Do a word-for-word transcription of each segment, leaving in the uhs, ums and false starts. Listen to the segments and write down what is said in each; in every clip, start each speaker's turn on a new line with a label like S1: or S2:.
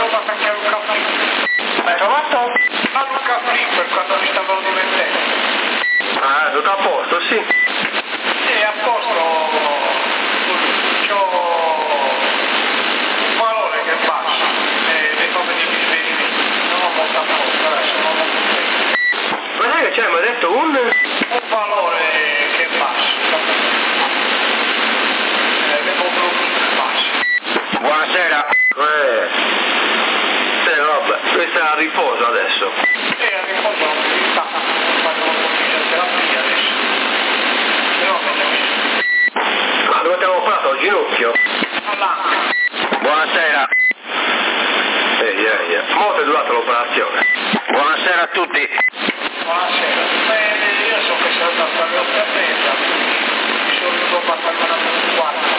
S1: Roma perché Luca Flipper.
S2: Hai trovato?
S1: A Luca Flipper quando mi stavano dimettendo.
S2: Ah, tutto a posto, sì.
S1: Sì, a posto. C'ho un valore che basta. E le cose di riferimento. Non ho molto a posto, adesso non ho molto.
S2: Ma sai che c'è? Mi ha detto un...
S1: Un valore che basta. Eh, l'emoglobina che basta.
S3: Buonasera.
S2: Eh... Eh, vabbè, questa è a riposo adesso.
S1: E a riposo non mi sta. Quando ho finito la terapia adesso. Però non
S2: Ma dove ti avevo fatto? Al ginocchio?
S1: all'anca.
S3: Buonasera.
S2: Ehi, ehi, ehi. Molto è durata l'operazione.
S3: Buonasera a tutti.
S1: Buonasera. Beh, io so che sono andato alle otto e mezza, mi sono venuto a passare una un quarto.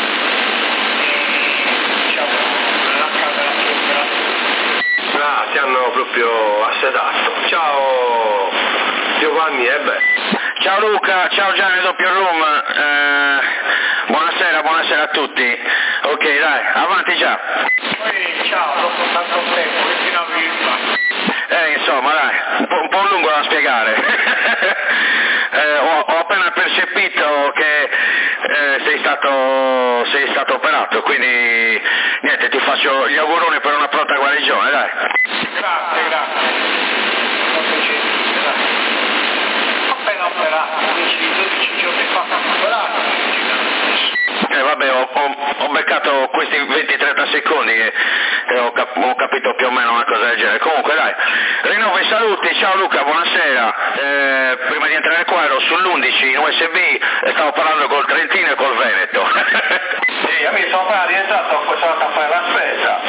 S1: E diciamo, nella camera che
S2: Ah, ti hanno proprio assedato. Ciao Giovanni, e beh.
S3: Ciao Luca, ciao Gianni Doppio Room. Eh, buonasera, buonasera a tutti. Ok, dai, avanti già.
S1: poi ciao, dopo tanto tempo, che fino a virgola.
S3: Eh, insomma, dai, un po', un po' lungo da spiegare. eh, ho, ho appena percepito che eh, sei stato sei stato operato, quindi niente, ti faccio gli auguroni per una pronta guarigione, dai.
S1: Grazie, grazie. Molto gentile, dai. Appena operato, dieci dodici giorni fa sono operato.
S3: Eh, vabbè, ho, ho, ho beccato questi venti trenta secondi e, e ho, cap- ho capito più o meno una cosa del genere. Comunque dai, rinnovo i saluti, ciao Luca, buonasera. Eh, prima di entrare qua ero sull'undici in U S B e stavo parlando col Trentino e col Veneto.
S2: Sì, io mi sono appena rientrato, poi sono andato a fare la spesa.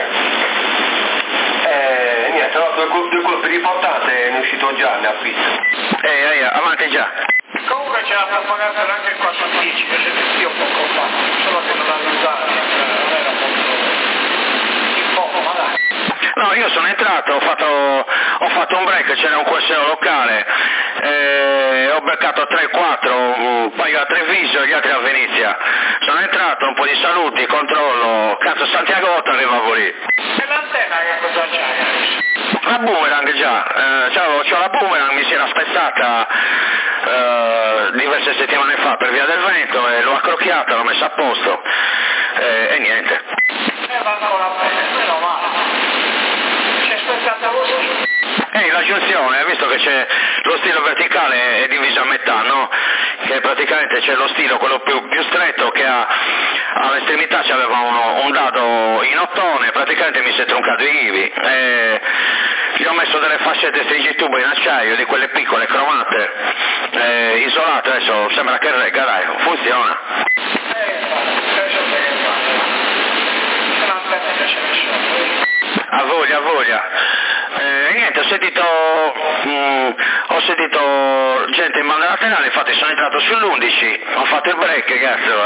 S2: E niente, no, due, due colpi di portate e ne è uscito Gianni a pizza.
S3: Ehi, ehi, avanti già.
S1: Comunque c'è la propaganda anche qua su dieci, che se io poco fa, solo che non l'avevo usata, non era molto in poco, ma dai.
S3: No, io sono entrato, ho fatto, ho fatto un break, c'era un corsiero locale, eh, ho beccato tre quattro, un paio a Treviso e gli altri a Venezia. Sono entrato, un po' di saluti, controllo, cazzo Santiago arrivavo lì.
S1: E l'antenna che cosa c'hai?
S3: La boomerang già, eh, c'ho, c'ho la boomerang, mi si era spezzata eh, diverse settimane fa per via del vento e l'ho accrocchiata, l'ho messa a posto eh, e niente.
S1: E va ancora bene, meno male. C'è spezzato lo stile.
S3: Ehi, la giunzione, hai visto che c'è lo stilo verticale è diviso a metà, no? Che praticamente c'è lo stilo, quello più, più stretto, che ha all'estremità c'aveva uno, un dado in ottone, praticamente mi si è troncato i ghivi. E gli ho messo delle fascette stringitubo in acciaio, di quelle piccole, cromate, e isolate, adesso sembra che regga, dai, funziona.
S1: Eh, adesso che fa. Se l'antenna che ce ne sono.
S3: A voglia, a voglia. Eh, niente, ho sentito, mh, ho sentito gente in banda laterale, infatti sono entrato sull'undici, ho fatto il break, cazzo.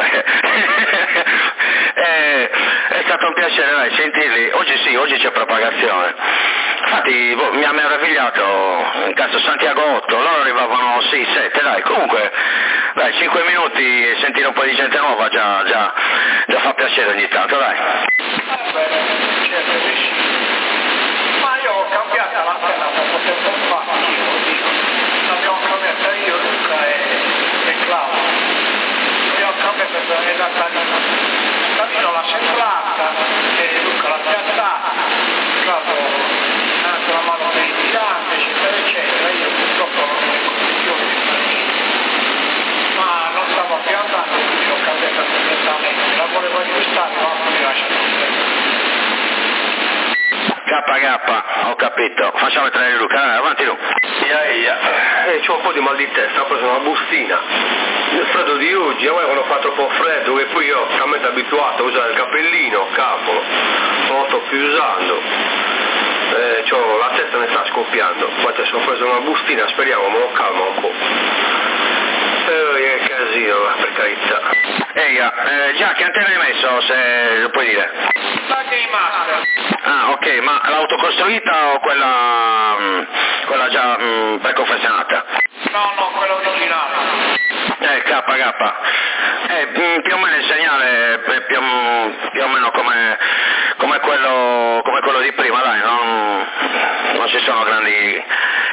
S3: eh, è stato un piacere, dai, sentirli. Oggi sì, oggi c'è propagazione. Infatti boh, mi ha meravigliato, cazzo Santiago otto, loro arrivavano sì, sette, dai, comunque, dai, cinque minuti e sentire un po' di gente nuova già, già, già fa piacere ogni tanto, dai.
S1: Vabbè, certo che sì. Ma io ho cambiato l'antenna poco tempo fa, io dico. L'abbiamo cambiata io, Luca e, e Claudio. L'abbiamo cambiata per la Talino. Talino l'ha sembrata, e Luca l'ha piazzata, Claudio ha anche la mano per il tirante, eccetera, eccetera. Io purtroppo non ho le condizioni di fare niente. Ma non stavo più andando, quindi l'ho cambiata completamente. La volevo aggiustare, ma non mi lascia più.
S3: K K, ho capito, facciamo entrare Luca, dai, avanti Luca.
S2: Ia, ia. Eh, c'ho un po' di mal di testa, ho preso una bustina. Il freddo di oggi, io quando fa troppo freddo, che poi io sono abituato a usare il cappellino, cavolo, non lo sto più usando. Eh, c'ho, la testa mi sta scoppiando, infatti adesso ho preso una bustina, speriamo me lo calma un po'. Eh, che casino, per carità.
S3: Ehi, eh, già, che antenna hai messo, se lo puoi dire?
S1: La Game Master.
S3: Ah, ok, ma l'autocostruita o quella, mh, quella già mh, preconfezionata?
S1: No, no, quella originale.
S3: Eh, K K. Eh, più o meno il segnale è più, più o meno come, come, quello, come quello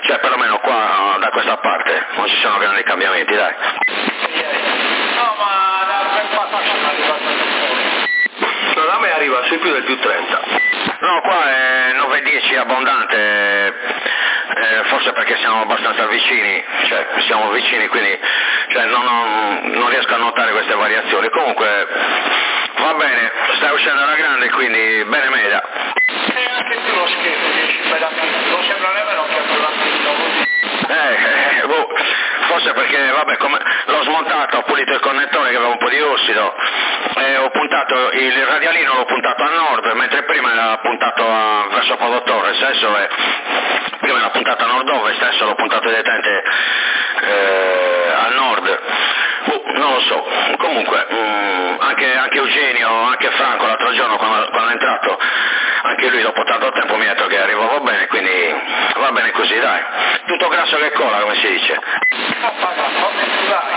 S3: cioè perlomeno qua da questa parte non ci sono grandi cambiamenti, dai.
S1: No, ma da ben fatto sono arrivato fuori.
S2: No, da me arriva sui più del più trenta.
S3: No, qua è nove dieci abbondante, eh, forse perché siamo abbastanza vicini, cioè siamo vicini, quindi cioè, non, non, non riesco a notare queste variazioni. Comunque va bene, stai uscendo alla grande, quindi bene Meda.
S1: E anche tu lo scherzo, dieci pedantini, non sembra nemmeno che è pedantino così.
S3: Eh, eh, boh, forse perché, vabbè, come l'ho smontato, ho pulito il connettore che aveva un po' di ossido, e ho puntato il radialino, l'ho puntato a nord, mentre prima era puntato a, verso Porto Torres, adesso è, prima era puntato a nord-ovest, adesso l'ho puntato direttamente eh, a nord. Boh, non lo so, comunque mh, anche, anche Eugenio, anche Franco l'altro giorno quando, quando è entrato, anche lui dopo tanto tempo mi ha detto che arrivava bene, quindi va bene così, dai. Tutto grasso che cola, come si dice.
S1: Ah, ma no, fammi scusare.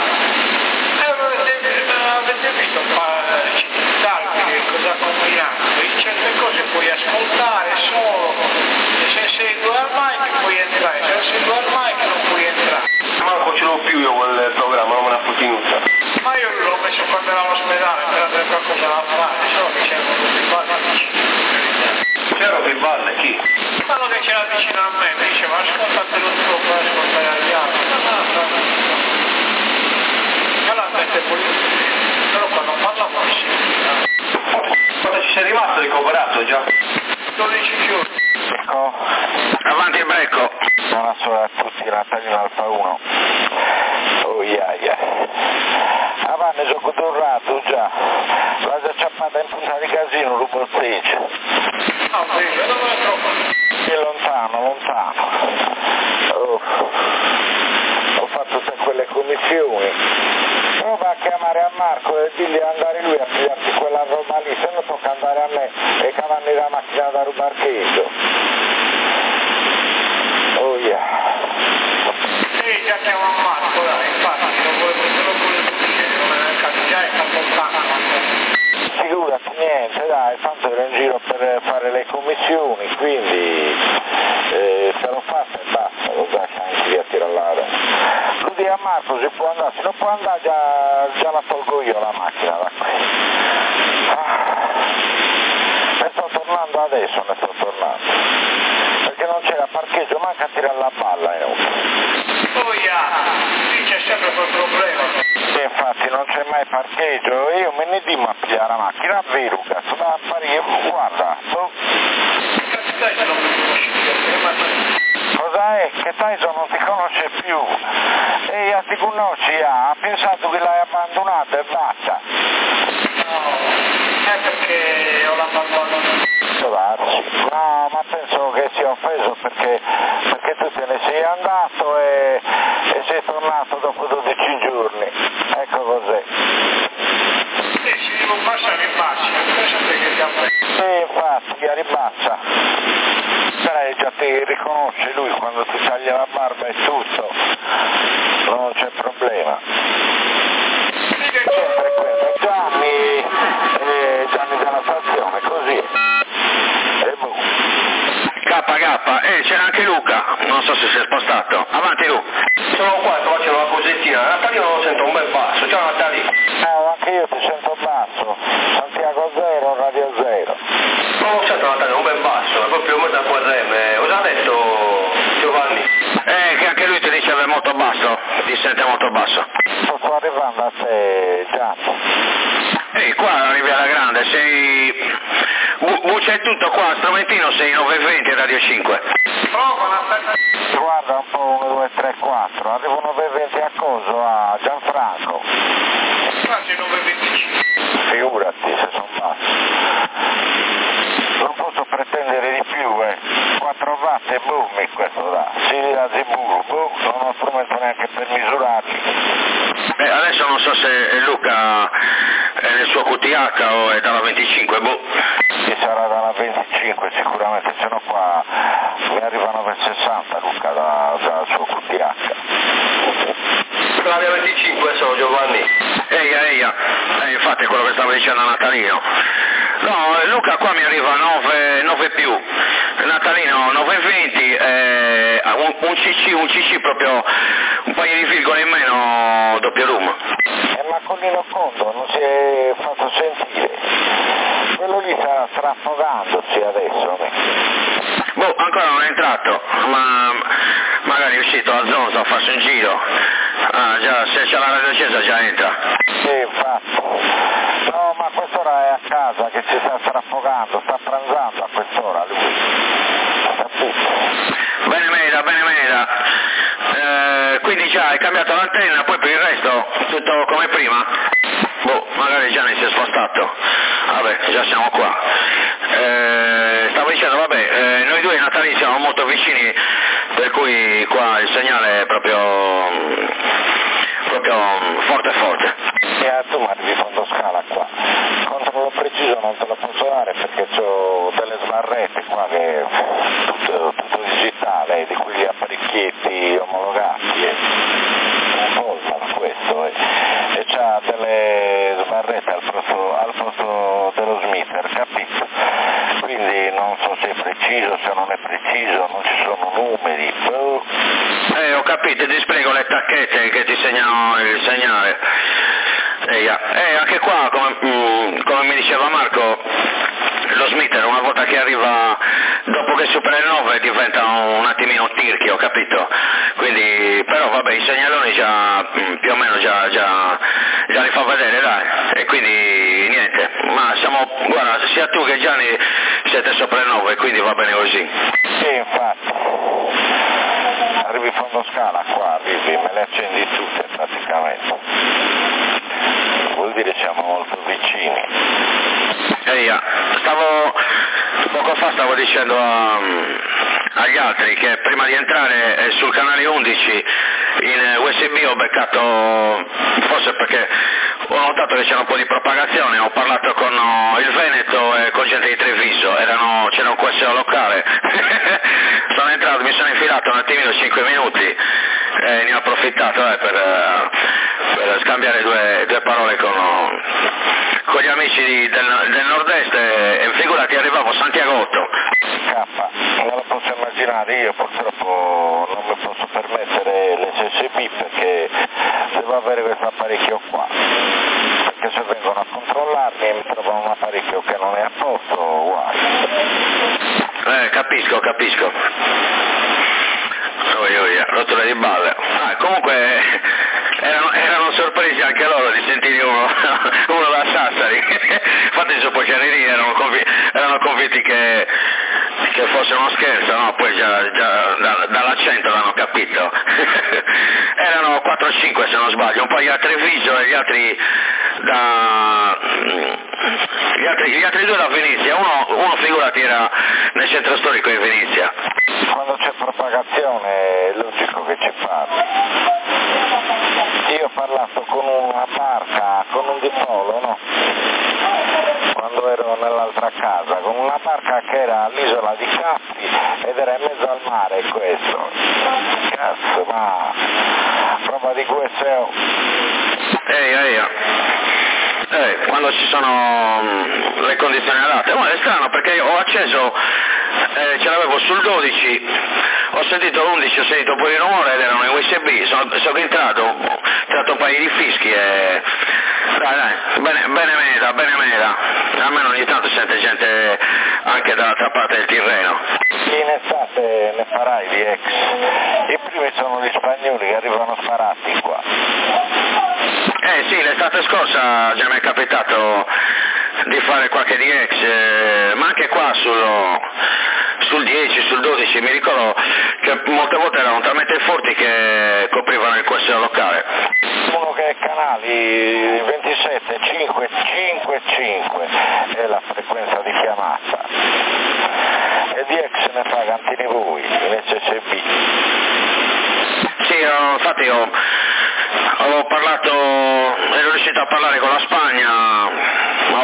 S1: Avete visto che cosa ha combinato? In certe cose puoi ascoltare solo, e se segui al mic puoi entrare, se non segui al mic non puoi entrare.
S2: Manco ce l'ho più io quel programma, non me l'ha fottenuta.
S1: Ma io l'ho messo quando ero all'ospedale per avere qualcosa da fare, solo che c'erano tutti i balli vicini.
S2: C'era che balle, chi?
S1: Quello che c'era vicino a me mi diceva ascoltatelo tu, poi ascoltare agli altri. Ma no, no, no. Ma la mette politico, però quando parla poi si
S2: Quando ci sei rimasto ricoverato già?
S1: dodici giorni.
S4: Oh,
S3: Avanti il becco.
S4: buonasera a tutti, Natalino Alfa uno. Oh yeah, yeah. Avanti gioco tornato già. La già ciappata in punta di casino, rubo il stage.
S1: Ah, vedi, dove è troppo?
S4: È lontano, lontano. Oh. Ho fatto tutte quelle commissioni. Prova a chiamare a Marco e digli di andare lui a pigliarti quella roba lì, se no tocca andare a me e cavarmi la macchina da rubarcheggio. Oh yeah.
S1: Sì, già chiamo a Marco, dai, infatti, non volevo te lo volevo dire, non è nel già è stato lontano.
S4: Figurati, niente, dai, tanto ero in giro per fare le commissioni, quindi eh, se lo fatta e basta, lo sa che anche via tirare. Lo di a Marco si può andare, se non può andare già, già la tolgo io la macchina da qui. Ah, ne sto tornando adesso, ne sto tornando, perché non c'era parcheggio, manca a tirare la balla inutile.
S1: Oh yeah, lì c'è sempre quel problema.
S4: E infatti non c'è mai parcheggio, io me ne dimmo a pigliare la macchina, vero, cazzo, da apparire, guarda, oh.
S1: Cazzo dai se non mi conosci più,
S4: Cosa è? Che Tyson non ti conosce più? E a ti conosci, ha pensato che l'hai abbandonato e basta.
S1: no, è perché ho l'abbandono.
S4: Darsi. No, ma penso che sia offeso perché, perché tu te ne sei andato e, e sei tornato dopo dodici giorni. Ecco cos'è.
S1: Sì, si devo passare in baci, penso che ti ha preso.
S4: Sì, infatti, a ribassa. Sai, già ti riconosce lui quando ti taglia la barba e tutto. Non c'è problema. Sempre questo. Gianni, eh, Gianni della stazione, così. E boh.
S3: K K, eh c'era anche Luca, non so se si è spostato. Avanti Lu.
S2: Sono qua, sto facendo una cosettina. Natalino lo sento un bel basso. Ciao Natalino.
S4: Ah, anche io ti sento basso. Santiago zero, Radio zero.
S2: Non lo sento Natalino, un bel basso, è proprio molto a Q R M. Cosa ha detto Giovanni?
S3: Eh, che anche lui ti diceva molto basso, ti sente molto basso.
S4: Sto arrivando a te, Gianni.
S3: Ehi, qua arrivi alla grande, sei... Bu- c'è tutto qua, Strumentino sei nove venti Radio cinque.
S1: Prova Natalino.
S4: Guarda un po' uno, due, tre, quattro. Arrivo nove venti a coso, a Gianfranco.
S1: Quasi nove venticinque.
S4: Figurati se sono basso. Non posso pretendere di più, eh. quattro watt e boom, questo da. Si da ziburu, boom, non ho strumento neanche per misurarli.
S3: Eh, adesso non so se Luca è nel suo Q T H o è dalla venticinque, boh.
S4: Che sarà dalla venticinque sicuramente, se no qua mi arrivano per sessanta Luca da, dal suo Q T H.
S2: per la via venticinque sono Giovanni.
S3: Eia, eia, eh, infatti è quello che stavo dicendo a Natalino. No, Luca qua mi arriva nove più, Natalino nove venti, eh, un, un C C, un C C proprio un paio di virgole in meno, doppio room.
S4: Eh, ma Collino Condo non si è fatto sentire, quello lì sta strafogandosi adesso.
S3: Boh, ancora non è entrato, ma magari è uscito a Zonzo a farsi un giro. Ah, già, se c'è la radio accesa già entra.
S4: Sì, infatti. No, ma a quest'ora è a casa che si sta strafogando, sta pranzando a quest'ora lui.
S3: Bene Meda, bene Meda. Eh, quindi già hai cambiato l'antenna, poi per il resto tutto come prima? Boh, magari Gianni si è spostato. Vabbè, già siamo qua. Eh, stavo dicendo, vabbè, eh, noi due Natali siamo molto vicini, per cui qua il segnale è proprio, proprio forte forte.
S4: E tu ma di fondo scala qua. Controllo preciso non te lo posso dare perché ho delle sbarrette qua che tutto, tutto digitale, di quegli apparecchietti omologati. Eh. Un Volman questo eh. E c'ha delle sbarrette al posto, al posto dello smitter, capito? Quindi non so se è preciso, se non è preciso, non ci sono numeri. Oh.
S3: Eh, ho capito, ti spiego le tacchette che ti segnano il segnale. Eh, anche qua, come, mm, come mi diceva Marco, lo smitter una volta che arriva, dopo che supera il nove diventa un attimino tirchio, capito? Quindi, però vabbè, i segnaloni già, più o meno già, già, già li fa vedere, dai, e quindi niente, ma siamo, guarda, sia tu che Gianni siete sopra il nove, quindi va bene così.
S4: Sì, infatti, arrivi fondo scala qua, arrivi, me le accendi tutte praticamente. Vuol dire siamo molto vicini.
S3: Eia, stavo, poco fa stavo dicendo a, agli altri che prima di entrare sul canale undici in U S B ho beccato, forse perché ho notato che c'era un po' di propagazione, ho parlato con il Veneto e con gente di Treviso, erano, c'era un Q S O locale, sono entrato, mi sono infilato un attimino cinque minuti e ne ho approfittato eh, per, per scambiare due, due parole con, con gli amici del, del nord-est e, e figurati arrivavo a Santiagotto.
S4: K, non lo posso immaginare, io purtroppo non mi posso permettere l'S S B perché devo avere questo apparecchio qua, perché se vengono a controllarmi e mi trovano un apparecchio che non è a posto, guai.
S3: Eh, capisco, capisco. Oh, io, io, rottura di balle. Ah, comunque erano, erano sorpresi anche loro di sentire uno, uno da Sassari. Infatti i sopportieri erano, convi, erano convinti che, che fosse uno scherzo, no? Poi già, già da, dall'accento l'hanno capito. Erano quattro o cinque se non sbaglio, un po' gli altri Treviso e gli altri da... Gli altri, gli altri due da Venezia, uno, uno figurati era nel centro storico di Venezia.
S4: Quando c'è propagazione è logico che ci parli. Io ho parlato con una barca, con un dipolo, no? Quando ero nell'altra casa, con una barca che era all'isola di Capri ed era in mezzo al mare questo. Cazzo, ma roba di Q S O.
S3: Ehi, ehi, eh, quando ci sono mh, le condizioni adatte. Ma è strano perché io ho acceso, eh, ce l'avevo sul dodici, ho sentito l'undici, ho sentito pure il rumore ed erano in U S B, sono, sono entrato, ho tirato un paio di fischi e... Dai, dai, bene, bene meda, bene meda, almeno ogni tanto sente gente anche dall'altra parte del Tirreno.
S4: In estate ne farai di ex, i primi sono gli spagnoli che arrivano sparati qua.
S3: Eh sì, l'estate scorsa già mi è capitato di fare qualche D X, eh, ma anche qua sul, sul dieci, sul dodici, mi ricordo che molte volte erano talmente forti che coprivano il Q S O locale.
S4: Uno che è canali ventisette, cinque, cinque, cinque è la frequenza di chiamata. E D X ne fa cantini voi, in S S B.
S3: Sì, io, infatti io ho parlato, ero riuscito a parlare con la Spagna, ho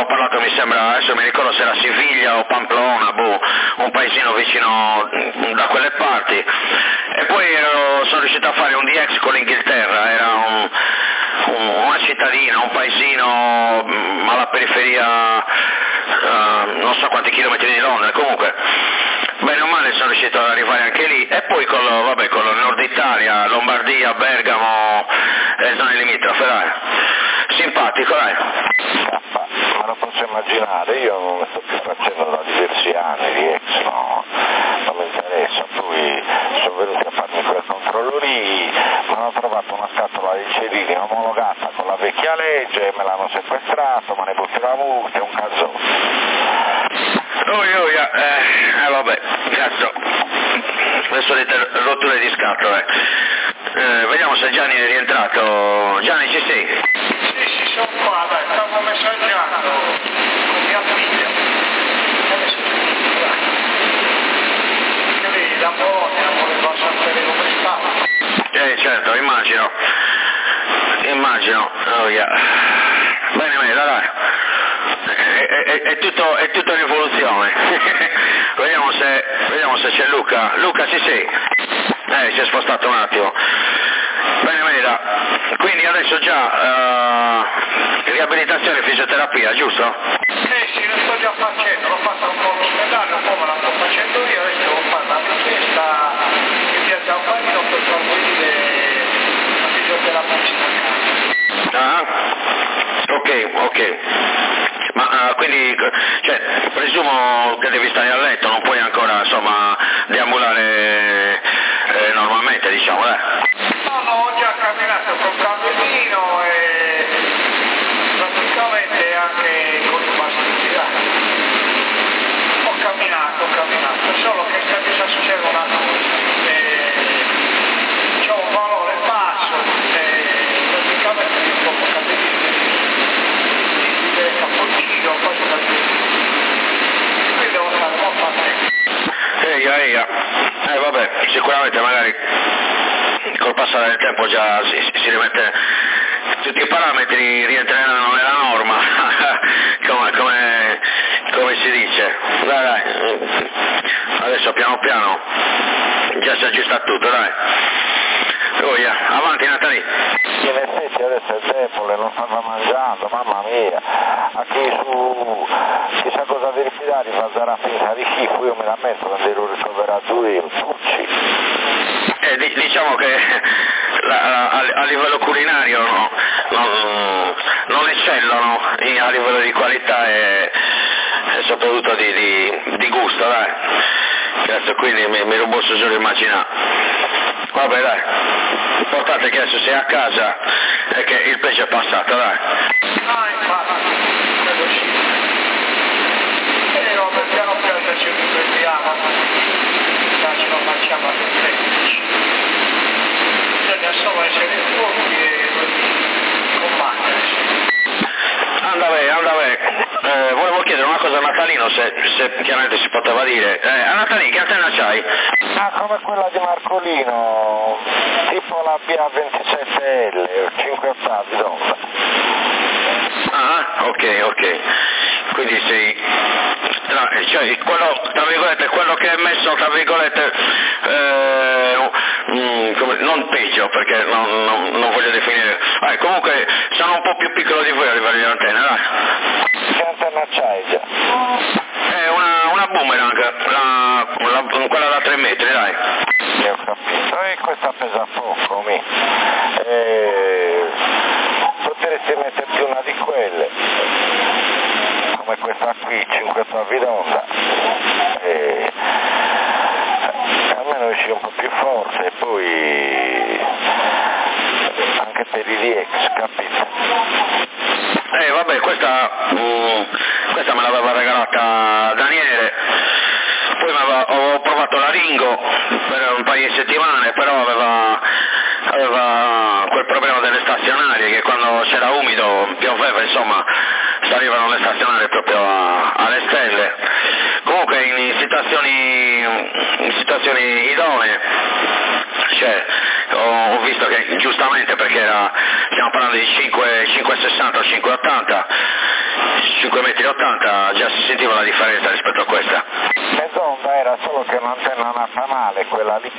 S3: avevo parlato, mi sembra, adesso mi ricordo se era Siviglia o Pamplona, boh, un paesino vicino da quelle parti, e poi ero, sono riuscito a fare un D X con l'Inghilterra, era un, un, una cittadina, un paesino mh, alla periferia, uh, non so quanti chilometri di Londra, comunque bene o male sono riuscito ad arrivare anche lì, e poi con lo, vabbè, con lo Nord Italia, Lombardia, Bergamo e zone limitrofe, dai. Simpatico, dai.
S4: Ma, ma lo posso immaginare, io non ne sto più facendo da diversi anni di ex, no, non mi interessa, poi sono venuti a farmi quel controllo lì, mi hanno trovato una scatola di cerini omologata con la vecchia legge, me l'hanno sequestrato, me ne butto la multa, è un cazzone.
S3: Oh, io, io, eh, eh, vabbè, cazzo, le solite rotture di scatole. Eh, vediamo se Gianni è rientrato. Gianni, ci sei?
S1: Sì, sì, sono qua, dai, stavo messaggiando con mia figlia. Adesso che lei da Bologna voleva sapere come stava.
S3: Eh, certo, immagino. Immagino. Oh, yeah. Bene, bene, dai. È, è, è, tutto, è tutto rivoluzione. vediamo, se, vediamo se c'è Luca. Luca, ci sei? Eh, si è spostato un attimo. Bene, bene, quindi adesso già uh, riabilitazione e fisioterapia, giusto?
S1: Eh sì, lo sto già facendo, l'ho fatto un po' all'ospedale, un po' me la sto facendo io, adesso devo fare una richiesta in via Zampanino per far venire la fisioterapista a casa.
S3: Ah, ok, ok. Ma uh, quindi, cioè, presumo che devi stare a letto, non puoi ancora, insomma, deambulare eh, normalmente, diciamo, eh?
S1: No, no, ho già camminato col cammino e praticamente anche con i bastoni. Ho camminato, ho camminato, solo che sta cosa succede una cosa, eh, c'ho un valore basso e praticamente io poco capire. Cappuccino, cose da dire. Qui devo stare molto attento.
S3: Eia, eia. Eh vabbè, sicuramente magari col passare del tempo già si, si rimette, tutti i parametri rientreranno nella norma, come, come, come si dice. Dai, dai, adesso piano piano già si aggiusta tutto, dai. Oh yeah. Avanti Natali.
S4: In effetti adesso è debole, non stava mangiando, mamma mia, a chi su chissà cosa verificare fa darà finta di schifo, io me la metto quando ero ricoverato io, pucci.
S3: Eh, d- diciamo che la, la, a, a livello culinario no, non, non eccellono in, a livello di qualità e, e soprattutto di, di, di gusto, dai. Adesso quindi mi, mi rubo su giuro immaginare. Vabbè dai, l'importante è che adesso sei a casa e che il peggio è passato, dai.
S1: Ah, infatti, quello sì. E no, piano piano ci riprendiamo, già ce lo facciamo alle tredici. Bisogna solo essere furbi e combattere.
S3: Anda bene, anda bene. Eh, volevo chiedere una cosa a Natalino, se, se chiaramente si poteva dire. Eh, a Natalino, che antenna c'hai?
S4: Ah, come quella di Marcolino, tipo la B A ventisette L, cinque ottavi d'onda.
S3: Ah, ok, ok. Quindi sei, tra, cioè quello, tra virgolette, quello che è messo, tra virgolette, eh, mh, come, non peggio, perché non, non, non voglio definire, eh, comunque sono un po' più piccolo di voi a livello di antenna, dai.
S4: Che antenna c'hai già?
S3: È una, una boomerang, la, la, quella da tre metri, dai.
S4: Sì, ho capito, e questa pesa poco, mi. E... potresti metterti una di quelle, come questa qui, cinque ottavi d'onda, e almeno esci un po' più forte, e poi anche per i D X, capito?
S3: Eh vabbè, questa, um, questa me l'aveva regalata Daniele, poi aveva, ho provato la Ringo per un paio di settimane, però aveva, aveva quel problema delle stazionarie, che quando c'era umido, pioveva, insomma, salivano le stazionarie proprio a, alle stelle. Comunque in situazioni, in situazioni idonee, cioè, ho, ho visto che giustamente, perché era, stiamo parlando di cinque, cinque sessanta o cinque ottanta, cinque metri e ottanta, già si sentiva la differenza rispetto a questa.
S4: Mezz'onda era solo che un'antenna nazionale, quella lì.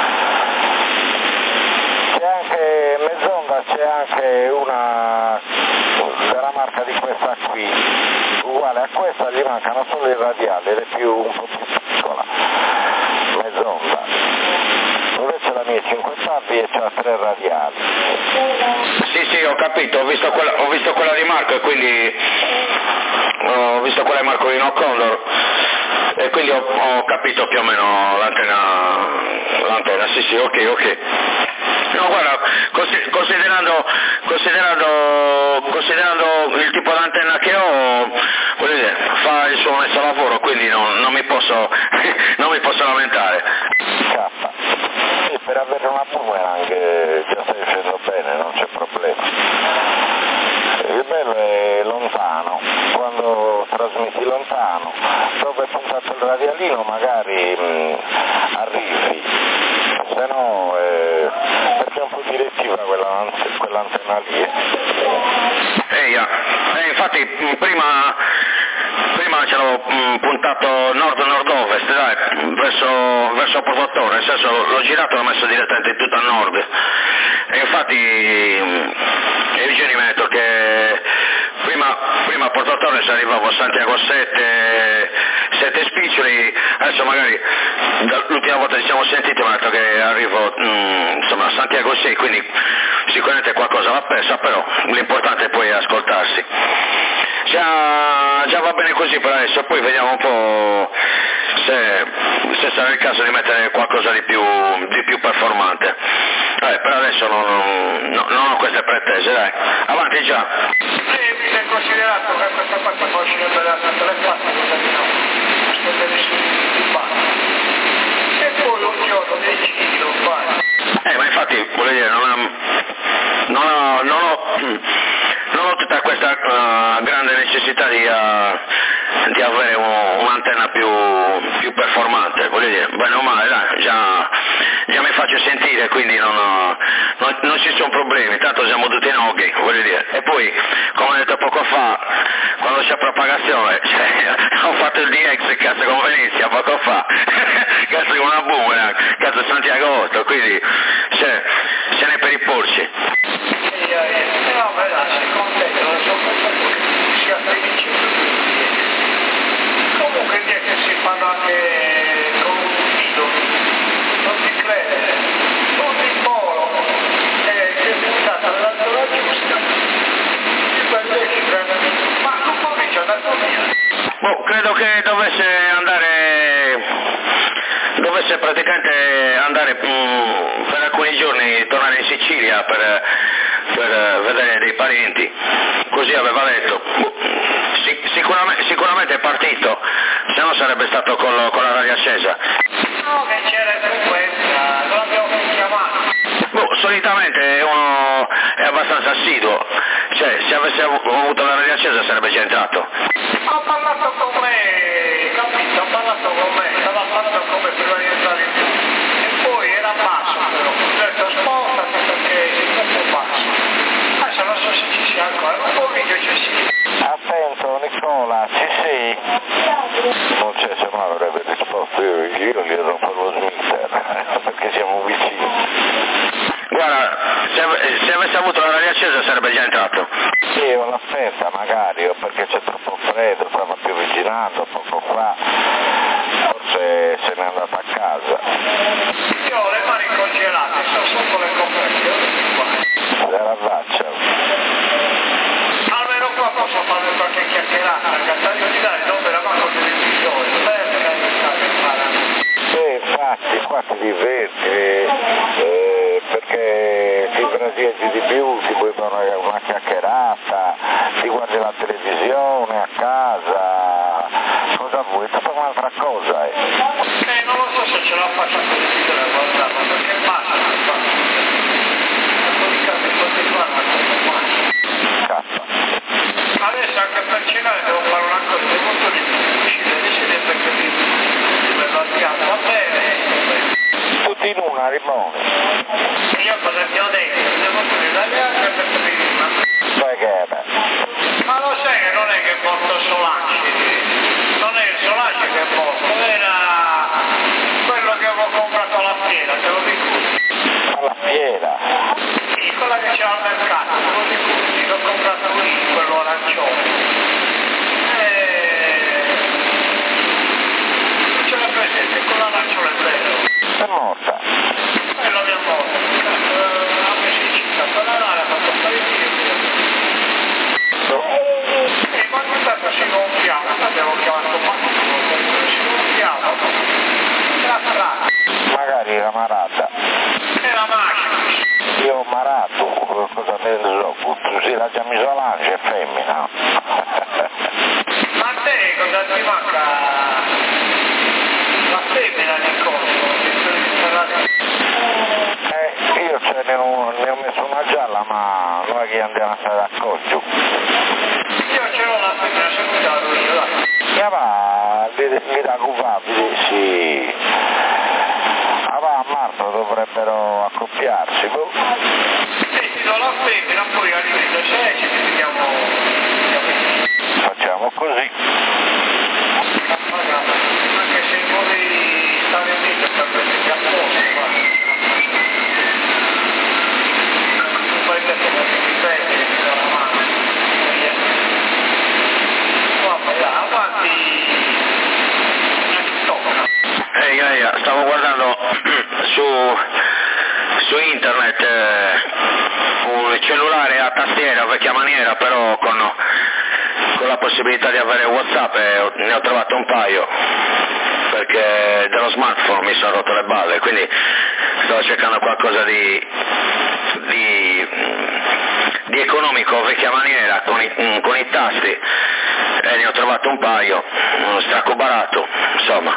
S4: C'è anche mezz'onda, c'è anche una della marca di questa qui, uguale a questa, gli mancano solo i radiali, ed è più un po' più piccola, mezz'onda. Invece la mia è cinquanta abbi e c'ha tre radiali.
S3: Sì, sì, ho capito, ho visto quella, ho visto quella di Marco e quindi ho visto quella di Marcolino Condor e quindi ho, ho capito più o meno l'antenna, l'antenna, sì sì, ok, ok. No, guarda, considerando, considerando, considerando il tipo di antenna che ho, voglio dire, fa il suo onesto lavoro, quindi non, non mi posso, non mi posso lamentare.
S4: K. Sì, per avere una boomerang già stai facendo bene, non c'è problema. Il bello è lontano, quando trasmetti lontano, dove è puntato il radialino magari mh, arrivi, se no eh, perché è un po' direttiva quella, quell'antenna lì.
S3: Eh, yeah. eh, infatti prima, prima ce l'ho mh, puntato nord-nord-ovest, dai, verso, verso Portottore, nel senso l'ho girato e l'ho messo direttamente tutto a nord. E infatti Eugenio mi ha detto che prima, prima a Portottore si arrivava a Santiago sette, sette spiccioli, adesso magari l'ultima volta che ci siamo sentiti mi ha detto che arrivo mh, insomma, a Santiago sei, quindi sicuramente qualcosa va persa, però l'importante è poi ascoltarsi. Già, già va bene così per adesso, poi vediamo un po' se, se sarà il caso di mettere qualcosa di più, di più performante. Eh, per adesso non, non, non ho queste pretese, dai. Avanti già.
S1: Lei mi è considerato che questa parte poi ci deve dare tutte le fatte, cosa di no? Questo deve essere di fatto. E poi un giorno decidi lo fai.
S3: Eh, ma infatti, voglio dire, non ho, non ho, non ho, non ho tutta questa uh, grande necessità di, uh, di avere un, un'antenna più, più performante, voglio dire, bene o male, dai, già, già mi faccio sentire, quindi non, ho, non, non ci sono problemi, tanto siamo tutti noghi, voglio dire. E poi, come ho detto poco fa, quando c'è propagazione, cioè, ho fatto il D X, cazzo con Venezia, poco fa, cazzo con una boomerang, cazzo Santiago otto, quindi cioè, se ne per i porci.
S1: E no, beh, sei contento, non so come sia felice. Comunque gli che si fanno anche con un filo, non ti crede, non ti polo, e ti è buttata nell'altura giusta, ti partecipa, ma non comincia ad andare.
S3: Boh, credo che dovesse andare, dovesse praticamente andare mh, per alcuni giorni, tornare in Sicilia per, per vedere dei parenti, così aveva detto. Boh, sic- sicuramente, sicuramente è partito, se no sarebbe stato con, con la radio accesa.
S1: No, che c'era frequenza, non l'abbiamo più chiamato.
S3: Boh, solitamente uno è abbastanza assiduo, cioè se avesse avuto la radio accesa sarebbe già entrato.
S1: Ha parlato con me, capito, ha parlato con me, stava parlando con me prima di entrare in giù. E poi era basso però, ho detto spostati perché sei troppo basso. Adesso non so se ci sia ancora, un po' video ci sia.
S4: Attento Nicola, ci sei? Non c'è, se no avrebbe risposto, io, io gli ero per lo smitter, perché siamo vicini.
S3: Guarda, se, se avesse avuto la radio accesa sarebbe già entrato.
S4: Sì, ho l'aspetta magari, o perché c'è troppo freddo, stava più vigilando poco fa, forse se n'è andata a casa.
S1: Io ho le mani congelate, sono sotto le compressioni qua.
S4: Se la faccia.
S1: Almeno qua posso fare qualche chiacchierata, perché di dare dove la mano televisione, per carità.
S4: Sì, infatti, qua ti diverti, eh, perché ti brasiesi di più, ti puoi fare una chiacchierata, ti guardi la televisione a casa, cosa vuoi? Tutta un'altra cosa, eh.
S1: Eh, non lo so se ce la faccio con il video da guardare, perché basta che fa. Dopodiché mi continuare a continuare.
S4: Cazzo.
S1: Adesso anche per cenare devo fare una cosa, devo togliere il uscire di sedere perché mi lo alziamo, va bene?
S4: Tutti in una, rimoni.
S1: Io cosa ti ho detto? Devo togliere le altre per capire una.
S4: Sai che è, beh.
S1: Ma lo sai che non non è che è morto Solange, non è il Solange che è morto, era quello che avevo comprato alla fiera, te lo ricordi?
S4: Alla fiera?
S1: Sì, quella che c'era al mercato, te lo ricordi? L'ho comprato lì, quello arancione. E... ce l'ho presente, quello arancione è bello.
S4: È morta.
S1: Quello che è morto, eh, a me si città, quella là l'ha fatto stare via. E quando intanto si gonfiava, abbiamo chiamato qualcuno, si gonfiava, era strano.
S4: Magari era marata.
S1: Era magico.
S4: Io ho marato, cosa ne so, sì, la Giamisolange è femmina.
S1: Ma a te cosa ti manca? La femmina di coso?
S4: Eh, io ce ne ho, ne ho messo una gialla, ma non è che andiamo a stare a coggio.
S1: Io ce l'ho la femmina, se non la lui, là.
S4: Ya va, mi raccovabili, sì. Ah va, a marzo dovrebbero accoppiarsi, boh.
S1: Sì, ti do la femmina, poi all'inizio c'è, ci vediamo.
S4: Facciamo così.
S1: Anche se vuoi stare lì per prendere a posto, guarda. Non fai che come ti ripetti, ti do la mano. Vabbè, dai, avanti.
S3: Ehi, hey, hey, stavo guardando su, su internet eh, un cellulare a tastiera vecchia maniera, però con, con la possibilità di avere WhatsApp, e ne ho trovato un paio, perché dello smartphone mi sono rotto le balle, quindi stavo cercando qualcosa di, di, di economico vecchia maniera con i, con i tasti, e ne ho trovato un paio, uno stracco barato, insomma.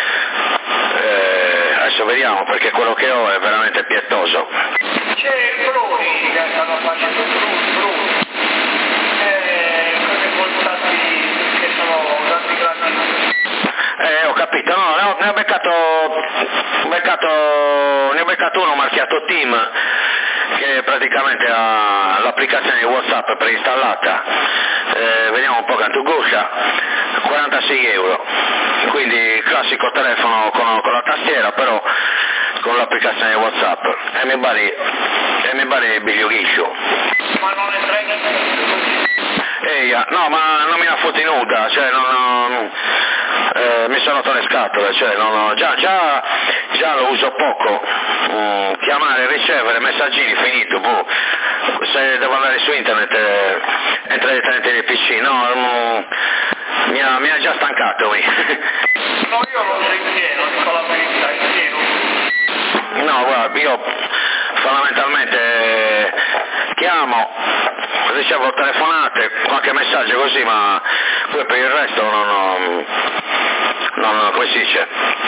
S3: Eh, adesso vediamo, perché quello che ho è veramente pietoso.
S1: C'è il Bruni che stanno facendo Bruni, Bruni. Eh, quelle portati che sono tanti grandi.
S3: Eh, ho capito, no, ne ho, ne ho beccato, beccato, ne ho beccato uno marchiato Team, che praticamente ha l'applicazione di WhatsApp preinstallata. Eh, vediamo un po' quanto guscia, quarantasei euro, quindi classico telefono con, con la tastiera, però con l'applicazione di WhatsApp, e mi pare, e mi pare biglioghiscio.
S1: Ma non è trenta?
S3: Ehi, no, ma non mi ha fotti nuda, cioè non, non eh, mi sono rotto le scatole, cioè non, già, già, già lo uso poco, mm, chiamare, ricevere, messaggini, finito, boh. Se devo andare su internet eh, entra direttamente nel P C, no, mm, mi, ha, mi ha già stancato. Mi.
S1: No, io lo uso in pieno, dico la verità, in pieno.
S3: No, guarda, io fondamentalmente eh, chiamo, ricevo telefonate, qualche messaggio così, ma poi per il resto non ho, non ho, come si dice,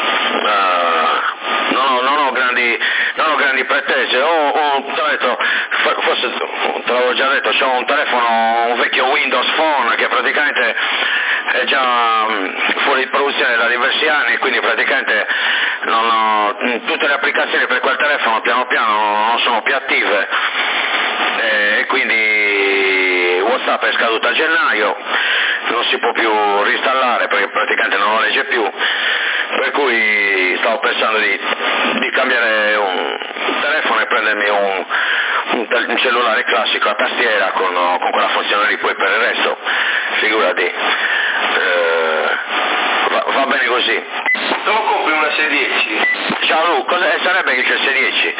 S3: uh, non, ho, non ho grandi, non ho grandi pretese. Ho, ho tra l'altro, forse te l'avevo già detto, ho un telefono, un vecchio Windows Phone che praticamente è già fuori di produzione da diversi anni, quindi praticamente non ho, tutte le applicazioni per quel telefono piano piano non sono più attive, e quindi WhatsApp è scaduto a gennaio, non si può più reinstallare perché praticamente non lo legge più, per cui stavo pensando di, di cambiare un telefono e prendermi un, un, un cellulare classico a tastiera con, con quella funzione lì, poi per il resto figurati, eh, va, va bene così.
S2: Se lo compri una sei dieci?
S3: Ciao Lu, cosa sarebbe il sei dieci?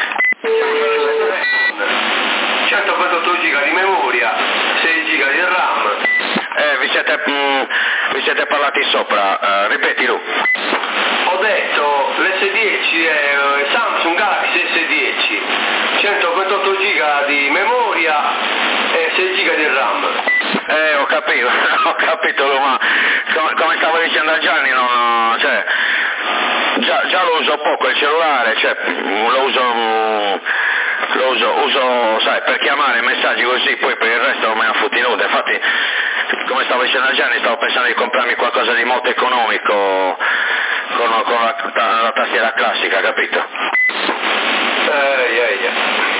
S2: centoquarantotto giga di memoria, sei giga di RAM.
S3: Eh, vi siete, mm, vi siete parlati sopra, uh, ripeti Lu.
S2: Ho detto l'S dieci è Samsung Galaxy S dieci, centoquarantotto giga di memoria e sei giga di RAM.
S3: Eh, ho capito, ho capito Lu, ma come, come stavo dicendo a Gianni, non, cioè, già, già lo uso poco il cellulare, cioè, lo uso... Lo uso, uso, sai, per chiamare messaggi così, poi per il resto non me ne fotti nuda. Infatti, come stavo dicendo a Gianni, stavo pensando di comprarmi qualcosa di molto economico con, con la, la tastiera classica, capito?
S2: Ehi, ehi,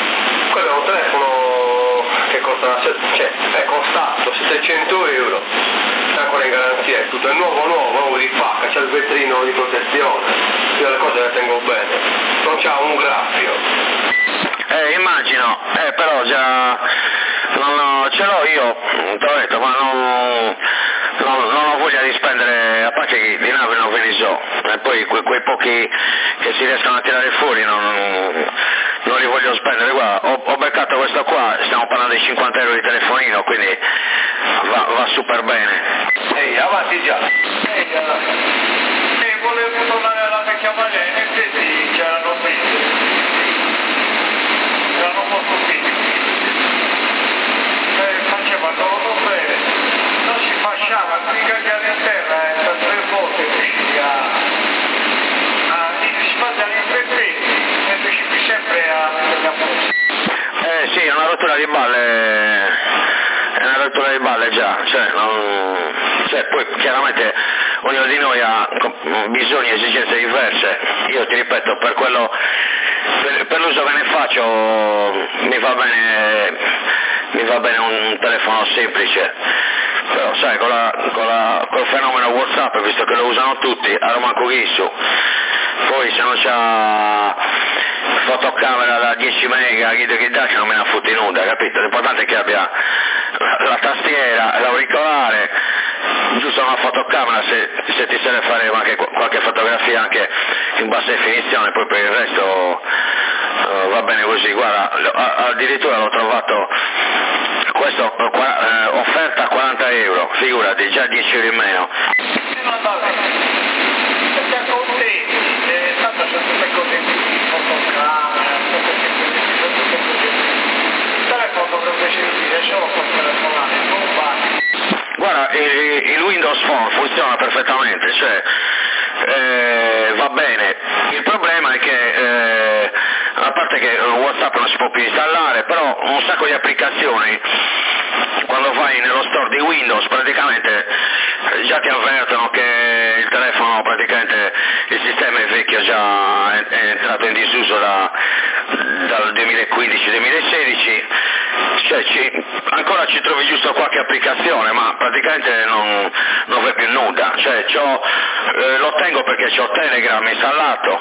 S2: quello è un telefono che costa, cioè, è costato settecento euro. tutto è nuovo nuovo, nuovo di pacca, c'è il vetrino di protezione, io le cose le tengo bene, non c'ha un graffio.
S3: Eh, immagino, eh, però già non ho, ce l'ho io, te l'ho detto, ma non, non, non ho voglia di spendere, a parte che di nave non ve ne so, e poi que, quei pochi che si riescono a tirare fuori non, non li voglio spendere. Guarda, ho, ho beccato questo qua, stiamo parlando di cinquanta euro di telefonino, quindi va, va super bene.
S2: Ehi, avanti già.
S1: Ehi, e volevo tornare alla vecchia maniera, in effetti c'erano figli. Erano molto piccoli, eh, facevano loro bene, non si fasciava, qui cagare in terra e per tre volte riuscivi a, a si sbagliare in tre pesi e riuscivi sempre a metterli a posto.
S3: Eh sì, è una rottura di balle, è una rottura di balle già, cioè, non, cioè poi chiaramente ognuno di noi ha bisogni e esigenze diverse, io ti ripeto, per quello, per, per l'uso che ne faccio mi va bene, mi va bene un telefono semplice, però sai, con, la, con, la, col fenomeno WhatsApp, visto che lo usano tutti, a Roma Cughissu, poi se non c'ha fotocamera da dieci mega, chi che dà che non me la fotti nuda, capito? L'importante è che abbia la tastiera, l'auricolare, giusto una fotocamera se, se ti serve fare anche qualche fotografia anche in bassa definizione, poi per il resto uh, va bene così. Guarda, addirittura l'ho trovato questo uh, offerta a quaranta euro, figurati, già dieci euro in meno.
S1: Non va bene, perché contenti, eh, tanto sono tutte cose di fotocamera, tutte cose così. Il telefono dovrebbe servire solo per telefonare, non basta.
S3: Guarda, il, il Windows Phone funziona perfettamente, cioè eh, va bene. Il problema è che eh, a parte che WhatsApp non si può più installare, però un sacco di applicazioni quando vai nello store di Windows praticamente già ti avvertono che il telefono, praticamente il sistema è vecchio, già è, è entrato in disuso da, dal duemilaquindici duemilasedici, cioè ci, ancora ci trovi giusto qualche applicazione, ma praticamente non, non vai più nuda, cioè c'ho, eh, lo tengo perché c'ho Telegram installato,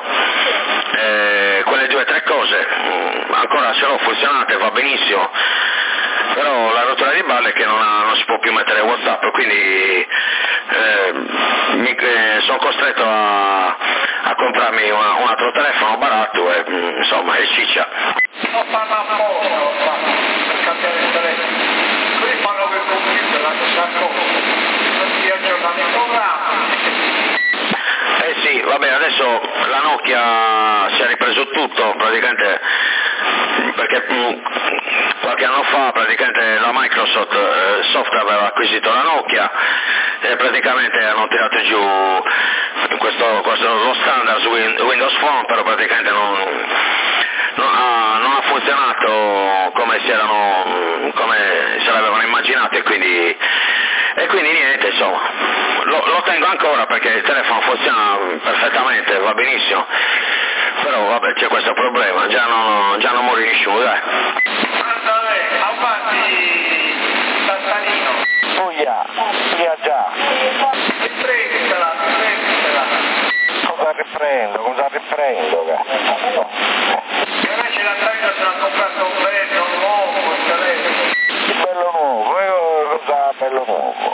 S3: eh, quelle due o tre cose ancora ce l'ho funzionate, va benissimo, però la rottura di balle è che non, ha, non si può più mettere WhatsApp, quindi eh, mi, eh, sono costretto a, a comprarmi una, un altro telefono barato e insomma è ciccia.
S1: Non fanno apposta, lo fanno per cambiare il telefono, qui fanno per computer la stessa cosa, non si aggiornano i programmi.
S3: Eh sì, vabbè, adesso la Nokia si è ripreso tutto, praticamente, perché mh, qualche anno fa praticamente la Microsoft eh, Soft aveva acquisito la Nokia e praticamente hanno tirato giù questo, questo lo standard Windows Phone, però praticamente non, non, ha, non ha funzionato come si erano, come se l'avevano immaginato e quindi, e quindi niente, insomma, lo, lo tengo ancora perché il telefono funziona perfettamente, va benissimo, però vabbè c'è questo problema, già non, già non muore nessuno, dai.
S1: Andale, avanti, Tantanino.
S4: Oh yeah, yeah già.
S1: Riprenditela, riprenditela.
S4: Cosa riprendo, cosa riprendo? Cazzo?
S1: E invece la Tantanino se l'ha comprato un bello nuovo il telefono.
S4: Bello nuovo, eh, cosa bello nuovo?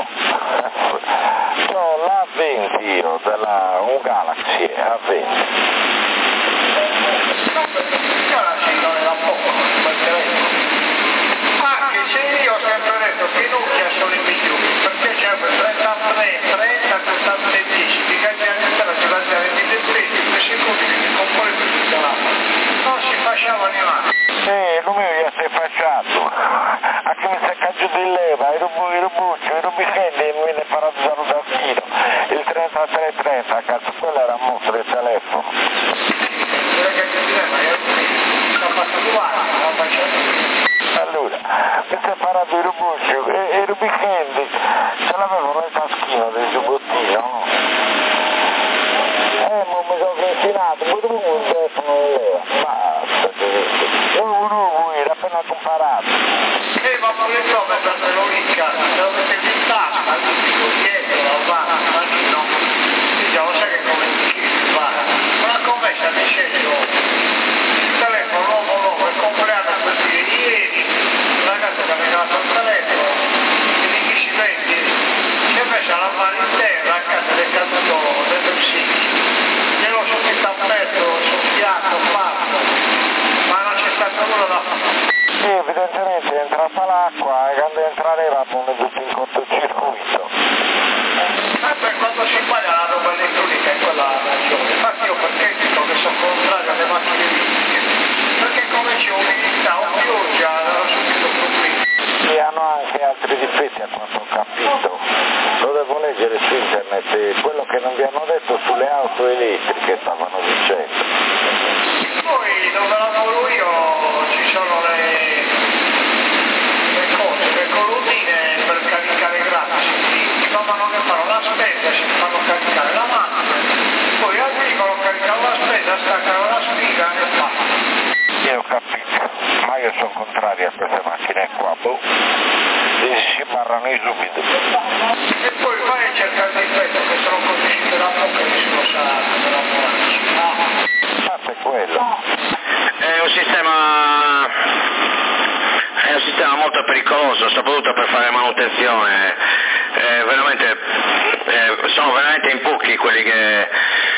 S4: No, l'A venti io, della, un Galaxy A venti.
S1: No, perché il Galaxy non era poco quel telefono. Anche se io ho sempre detto che i Nokia sono i migliori, perché c'è per trentatré, trenta, trentatré, dieci, di cagare in terra, ci lanciare di detriti, per secondi che mi compone più di telefono. Non si faceva neanche.
S4: Eh, lo mio ya si è facciato. A che mi secca giù di leva, i rubu, i rubucci, i rubichendi e mi viene parato dallo taschino. Il trentatré trenta, cazzo, quello era un mostro di telefono.
S1: Quello che ti direi, io sto fatto due anni, non facendo.
S4: Allora, mi si è parato i rubucci e i rubichendi ce l'avevano nel taschino del giubbottino, no? Eh, ma mi sono crettinato, poi dopo un telefono di leva. Basta, e uno era appena comparato.
S1: Eh, ma pure so per darmelo in casa, se lo mettevi in tasca, lo dico dietro, lo va.
S4: l'acqua e quando entrava vanno tutti in cortocircuito.
S1: Ma per quanto si sbaglia la roba elettronica in quella ragione, infatti io perché dico che sono contrario alle macchine elettriche, perché come c'è umidità o pioggia hanno subito problemi.
S4: E hanno anche altri difetti a quanto ho capito, lo devo leggere su internet, quello che non vi hanno detto sulle auto elettriche stavano dicendo.
S1: Poi dove lavoro io ci sono le, le cose, le colonnine per caricare gratis, quindi man mano che fanno la spesa si fanno caricare la macchina, poi arrivano, caricano la spesa, staccano la spiga e basta.
S4: Io ho capito, ma io sono contrario a queste macchine qua, boh, e si parlano subito.
S1: E poi vai a cercare di difetto che sono così per la poca che si possa lavorarci. No.
S4: Fatto è quello.
S3: È un sistema è un sistema molto pericoloso, soprattutto per fare manutenzione. È veramente, è, sono veramente in pochi quelli che,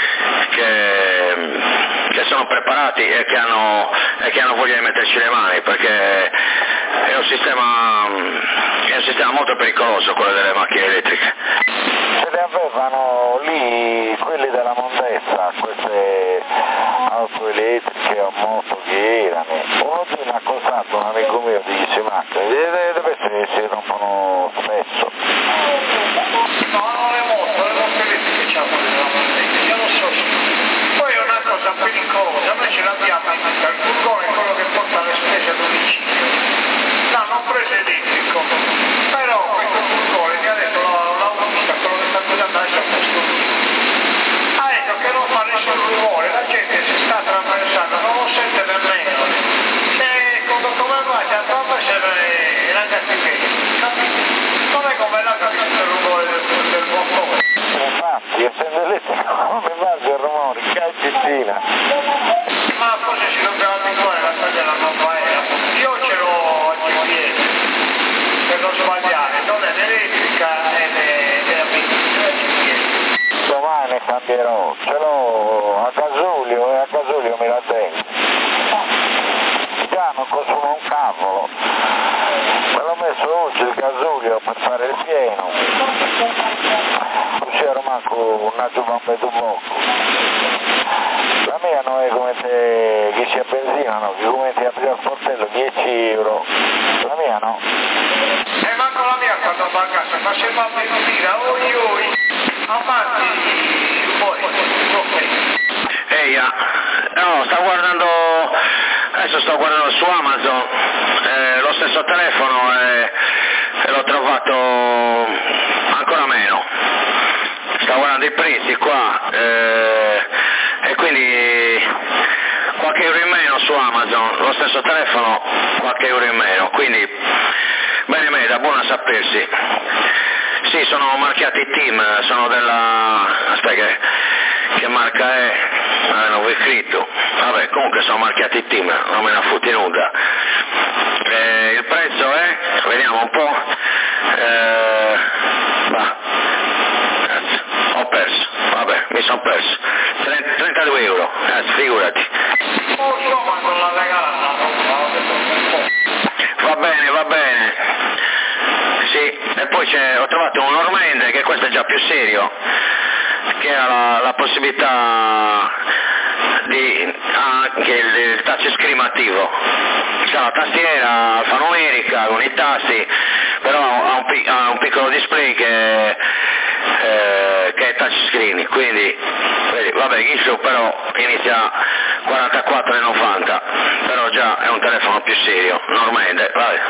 S3: che, che sono preparati e che hanno e che hanno voglia di metterci le mani, perché è un sistema è un sistema molto pericoloso quello delle macchine elettriche.
S4: Se le avevano lì quelli della Mondezza, queste auto elettriche o moto che erano, uno di ne ha accostato un amico mio di dieci macchine, deve essere si rompono spesso.
S1: No, non le moto, le moto elettriche c'hanno della Mondezza, io non so se... Poi è una cosa pericolosa, noi ce l'abbiamo in il furgone, quello che porta le spese a domicilio. L'hanno preso elettrico, però questo furgone mi ha detto l'autista, quello che sta guidando adesso a questo punto, ha detto che non fa nessun rumore, la gente si sta attraversando, non lo sente nemmeno. E come, come va? Si attraversa e la cattiveria, capito? Non è come la capito il rumore del, del motore.
S4: Infatti, essendo elettrico, come va il rumore? Che cittadina.
S1: Ma forse si dobbiamo abituare a tagliare la nuova era. Io ce l'ho a G P S, per non sbagliare, non è elettrica ed è a G P S.
S4: Domani cambierò, ce l'ho a gasolio e a gasolio mi la tengo. Già non consuma un cavolo. Me l'ho messo oggi il gasolio per fare il pieno. Così ero manco una giubambe di un poco. La mia non è come te che c'è benzina, no, che come ti apri al sportello dieci euro. La mia no.
S1: E manco la mia quando va a casa, ma se va benzina, oi oi, avanti, fuori, ok.
S3: Ehi, ah, no, sto guardando, adesso sto guardando su Amazon, eh, lo stesso telefono e, e l'ho trovato ancora meno. Sto guardando i prezzi qua, eh, e quindi qualche euro in meno su Amazon, lo stesso telefono qualche euro in meno, quindi bene me, da buono a sapersi. Sì, sono marchiati Team, sono della... aspetta che, che marca è? Eh, non vi ho scritto. Vabbè, comunque sono marchiati Team, non me ne fotti nulla. Eh, il prezzo è, vediamo un po', eh, bah, cazzo, ho perso, vabbè, mi sono perso, trentadue euro, cazzo, figurati.
S1: Non so, ma non la regalata,
S3: Va bene, va bene. Sì, e poi c'è, ho trovato un Normande, che questo è già più serio, che ha la, la possibilità di anche il, il touchscreen attivo. C'ha la tastiera alfanumerica con i tasti, però ha un, ha un piccolo display che, eh, che è touchscreen, quindi vedi, vabbè, Gishu però inizia a quarantaquattro e novanta, però già è un telefono più serio, Normande, vabbè.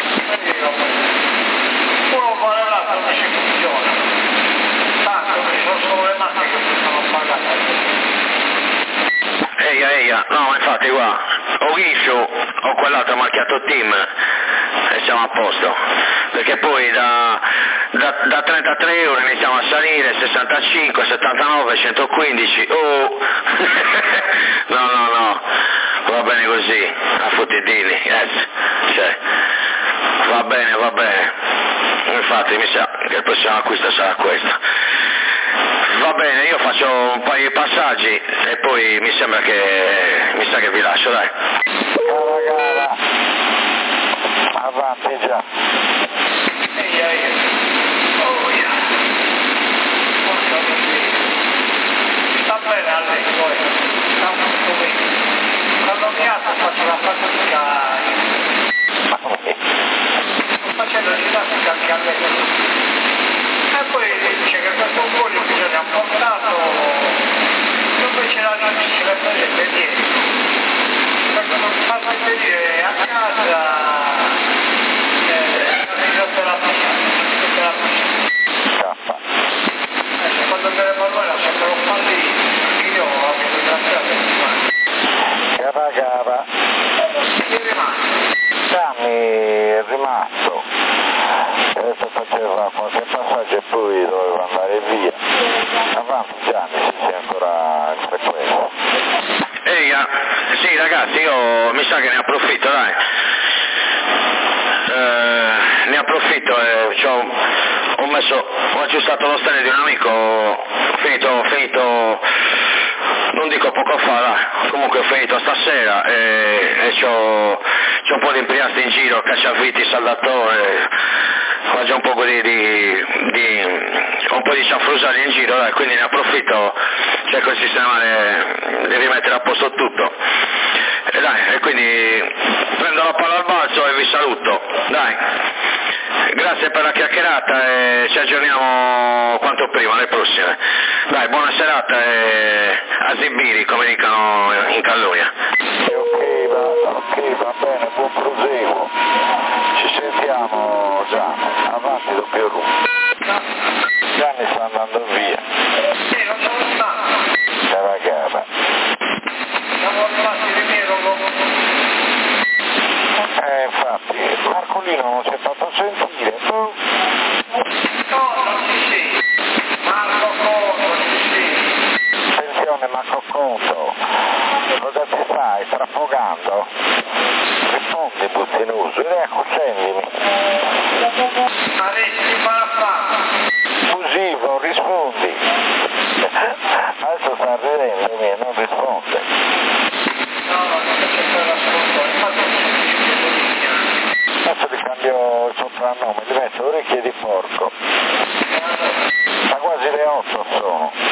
S1: Uno vale l'altro che si funziona, tanto che sono solo le macchine che possono pagare.
S3: Eia, eia, no, ma infatti qua, o Gishu o quell'altro marchiato Team e siamo a posto, perché poi da, da, da trentatré euro iniziamo a salire, sessantacinque, settantanove, centoquindici, oh, no, no, no, va bene così, a fottidini, yes, cioè, va bene, va bene, infatti mi sa che il prossimo acquisto sarà questo. Va bene, io faccio un paio di passaggi e poi mi sembra che mi sa che vi lascio, dai.
S4: Cara, cara. avanti già.
S1: Ehi, ehi. Oh, yeah. Porca miseria. Sta bene a lei, poi. Sta molto bene. Quando mi alzo faccio la fatica. Sto facendo ginnastica anche a lei. E poi dice che questo foglio bisogna portarlo dove c'è la luce, c'è la storia del dietro. Perché non farlo vedere a casa eh, la fisioterapia, la fisioterapia. Eh, quando andremo a noi la saprò fare lì, perché io abito ringraziato di mano.
S4: Gara gara.
S1: Chi è rimasto?
S4: Gianni è rimasto. Adesso faceva qualche passaggio e poi doveva andare via. Avanti Gianni, se sei ancora in frequenza.
S3: Ehi, sì ragazzi, io mi sa che ne approfitto, dai. Eh, ne approfitto e ho, ho messo, ho aggiustato lo stereo di un amico, finito, finito, non dico poco fa, dai. Comunque ho finito stasera e, e c'ho, c'ho un po' di impriasti in giro, cacciaviti, saldatore. Ho già un po' di, di, di un po' di cianfrusaglie in giro, dai, quindi ne approfitto, cerco di sistemare, di rimettere a posto tutto. E dai, e quindi prendo la palla al balzo e vi saluto, dai. Grazie per la chiacchierata e ci aggiorniamo quanto prima, le prossime. Dai, buona serata e a Zibiri, come dicono in Calabria.
S4: Ok, va, ok, va bene, buon proseguo. Ci sentiamo Gianni, avanti doppio rum. Gianni sta andando via.
S1: Sì, non sono stato.
S4: Gara gara.
S1: Siamo rimasti di meno.
S4: Eh, infatti, Marcolino non si è fatto sentire.
S1: No, non ci sei. Marco Conto, ci sei.
S4: Attenzione Marco Conto, cosa ti stai trafogando? Rispondi buttinoso, ed ecco scendimi.
S1: Adesso fa fare.
S4: Fusivo, rispondi. Adesso sta ridendomi e non risponde.
S1: No, non c'è per l'ascolto, infatti non c'è.
S4: Adesso gli cambio il soprannome, gli metto orecchie di porco. Ma quasi le otto sono.